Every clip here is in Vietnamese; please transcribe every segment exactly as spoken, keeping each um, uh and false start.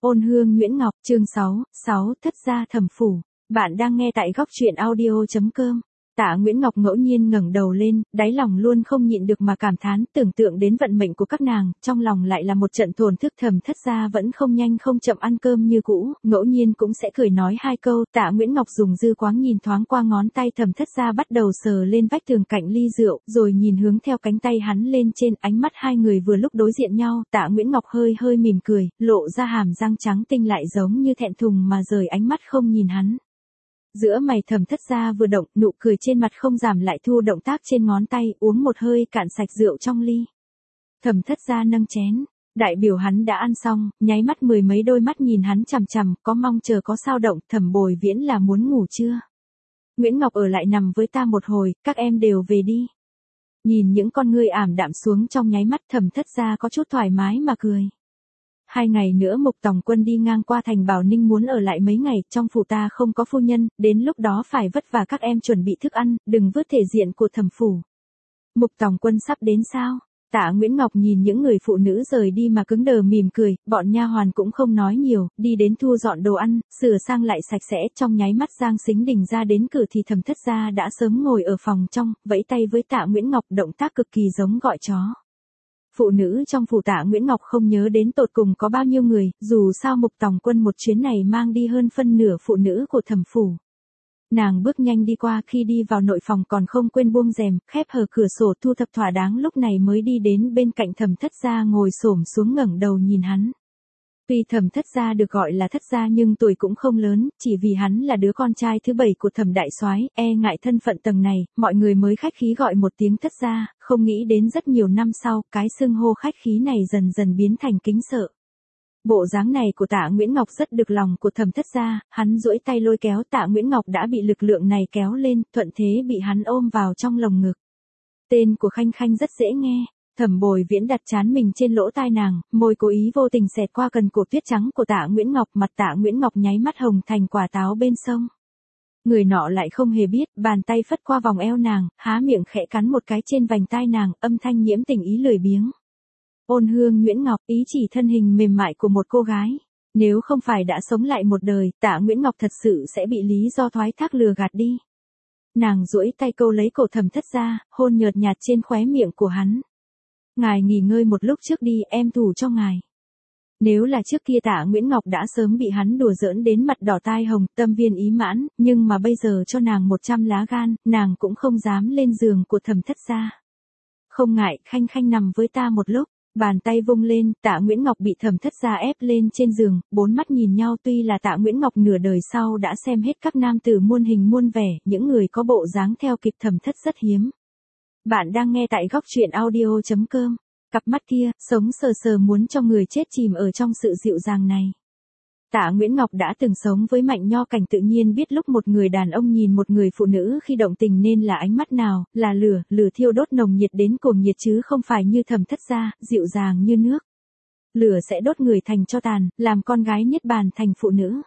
Ôn hương Nguyễn Ngọc, chương sáu, sáu, thất gia thẩm phủ. Bạn đang nghe tại góc truyện audio chấm com. Tạ Nguyễn Ngọc ngẫu nhiên ngẩng đầu lên, đáy lòng luôn không nhịn được mà cảm thán, tưởng tượng đến vận mệnh của các nàng, trong lòng lại là một trận thổn thức. Thẩm thất gia vẫn không nhanh không chậm ăn cơm như cũ, ngẫu nhiên cũng sẽ cười nói hai câu. Tạ Nguyễn Ngọc dùng dư quáng nhìn thoáng qua ngón tay thẩm thất gia, bắt đầu sờ lên vách tường cạnh ly rượu, rồi nhìn hướng theo cánh tay hắn lên trên. Ánh mắt hai người vừa lúc đối diện nhau, Tạ Nguyễn Ngọc hơi hơi mỉm cười, lộ ra hàm răng trắng tinh, lại giống như thẹn thùng mà rời ánh mắt không nhìn hắn. Giữa mày thẩm thất gia vừa động, nụ cười trên mặt không giảm lại thu động tác trên ngón tay, uống một hơi cạn sạch rượu trong ly. Thẩm thất gia nâng chén, đại biểu hắn đã ăn xong, nháy mắt mười mấy đôi mắt nhìn hắn chằm chằm, có mong chờ có sao động. Thẩm Bồi Viễn là muốn ngủ chưa? Nguyễn Ngọc ở lại nằm với ta một hồi, các em đều về đi. Nhìn những con ngươi ảm đạm xuống trong nháy mắt, thẩm thất gia có chút thoải mái mà cười. Hai ngày nữa Mục Tòng Quân đi ngang qua thành Bảo Ninh muốn ở lại mấy ngày, trong phủ ta không có phu nhân, đến lúc đó phải vất vả các em chuẩn bị thức ăn, đừng vứt thể diện của thẩm phủ. Mục Tòng Quân sắp đến sao? Tạ Nguyễn Ngọc nhìn những người phụ nữ rời đi mà cứng đờ mỉm cười, bọn nha hoàn cũng không nói nhiều, đi đến thu dọn đồ ăn, sửa sang lại sạch sẽ. Trong nháy mắt Giang Sính Đình ra đến cửa thì thẩm thất gia đã sớm ngồi ở phòng trong, vẫy tay với Tạ Nguyễn Ngọc, động tác cực kỳ giống gọi chó. Phụ nữ trong phủ Tạ Nguyễn Ngọc không nhớ đến tột cùng có bao nhiêu người, dù sao Mục Tòng Quân một chuyến này mang đi hơn phân nửa phụ nữ của thẩm phủ. Nàng bước nhanh đi qua, khi đi vào nội phòng còn không quên buông rèm, khép hờ cửa sổ thu thập thỏa đáng, lúc này mới đi đến bên cạnh thẩm thất gia, ngồi xổm xuống ngẩng đầu nhìn hắn. Tuy thẩm thất gia được gọi là thất gia nhưng tuổi cũng không lớn, chỉ vì hắn là đứa con trai thứ bảy của thẩm đại soái, e ngại thân phận tầng này, mọi người mới khách khí gọi một tiếng thất gia, không nghĩ đến rất nhiều năm sau, cái xưng hô khách khí này dần dần biến thành kính sợ. Bộ dáng này của Tạ Nguyễn Ngọc rất được lòng của thẩm thất gia, hắn duỗi tay lôi kéo, Tạ Nguyễn Ngọc đã bị lực lượng này kéo lên, thuận thế bị hắn ôm vào trong lồng ngực. Tên của Khanh Khanh rất dễ nghe. Thẩm Bồi Viễn đặt trán mình trên lỗ tai nàng, môi cố ý vô tình xẹt qua cần cổ tuyết trắng của Tạ Nguyễn Ngọc, mặt Tạ Nguyễn Ngọc nháy mắt hồng thành quả táo bên sông. Người nọ lại không hề biết, bàn tay phất qua vòng eo nàng, há miệng khẽ cắn một cái trên vành tai nàng, âm thanh nhiễm tình ý lười biếng. Ôn hương Nguyễn Ngọc, ý chỉ thân hình mềm mại của một cô gái. Nếu không phải đã sống lại một đời, Tạ Nguyễn Ngọc thật sự sẽ bị lý do thoái thác lừa gạt đi. Nàng duỗi tay câu lấy cổ thẩm thất gia, hôn nhợt nhạt trên khóe miệng của hắn. Ngài nghỉ ngơi một lúc trước đi, em thủ cho ngài. Nếu là trước kia Tạ Nguyễn Ngọc đã sớm bị hắn đùa giỡn đến mặt đỏ tai hồng, tâm viên ý mãn, nhưng mà bây giờ cho nàng một trăm lá gan, nàng cũng không dám lên giường của thẩm thất gia. Không ngại, Khanh Khanh nằm với ta một lúc. Bàn tay vung lên, Tạ Nguyễn Ngọc bị thẩm thất gia ép lên trên giường, bốn mắt nhìn nhau. Tuy là Tạ Nguyễn Ngọc nửa đời sau đã xem hết các nam tử muôn hình muôn vẻ, những người có bộ dáng theo kịp thẩm thất rất hiếm. Bạn đang nghe tại góc truyện audio chấm com. Cặp mắt kia, sống sờ sờ muốn cho người chết chìm ở trong sự dịu dàng này. Tạ Nguyễn Ngọc đã từng sống với Mạnh Nho Cảnh, tự nhiên biết lúc một người đàn ông nhìn một người phụ nữ khi động tình nên là ánh mắt nào, là lửa, lửa thiêu đốt nồng nhiệt đến cuồng nhiệt chứ không phải như thẩm thất gia, dịu dàng như nước. Lửa sẽ đốt người thành tro tàn, làm con gái niết bàn thành phụ nữ.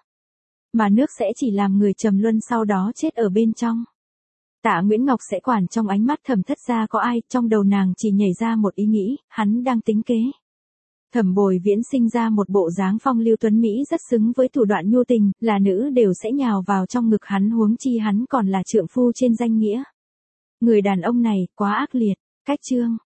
Mà nước sẽ chỉ làm người trầm luân sau đó chết ở bên trong. Tạ Nguyễn Ngọc sẽ quản trong ánh mắt thẩm thất gia có ai, trong đầu nàng chỉ nhảy ra một ý nghĩ, hắn đang tính kế. Thẩm Bồi Viễn sinh ra một bộ dáng phong lưu tuấn Mỹ rất xứng với thủ đoạn nhu tình, là nữ đều sẽ nhào vào trong ngực hắn, huống chi hắn còn là trượng phu trên danh nghĩa. Người đàn ông này, quá ác liệt. Cách chương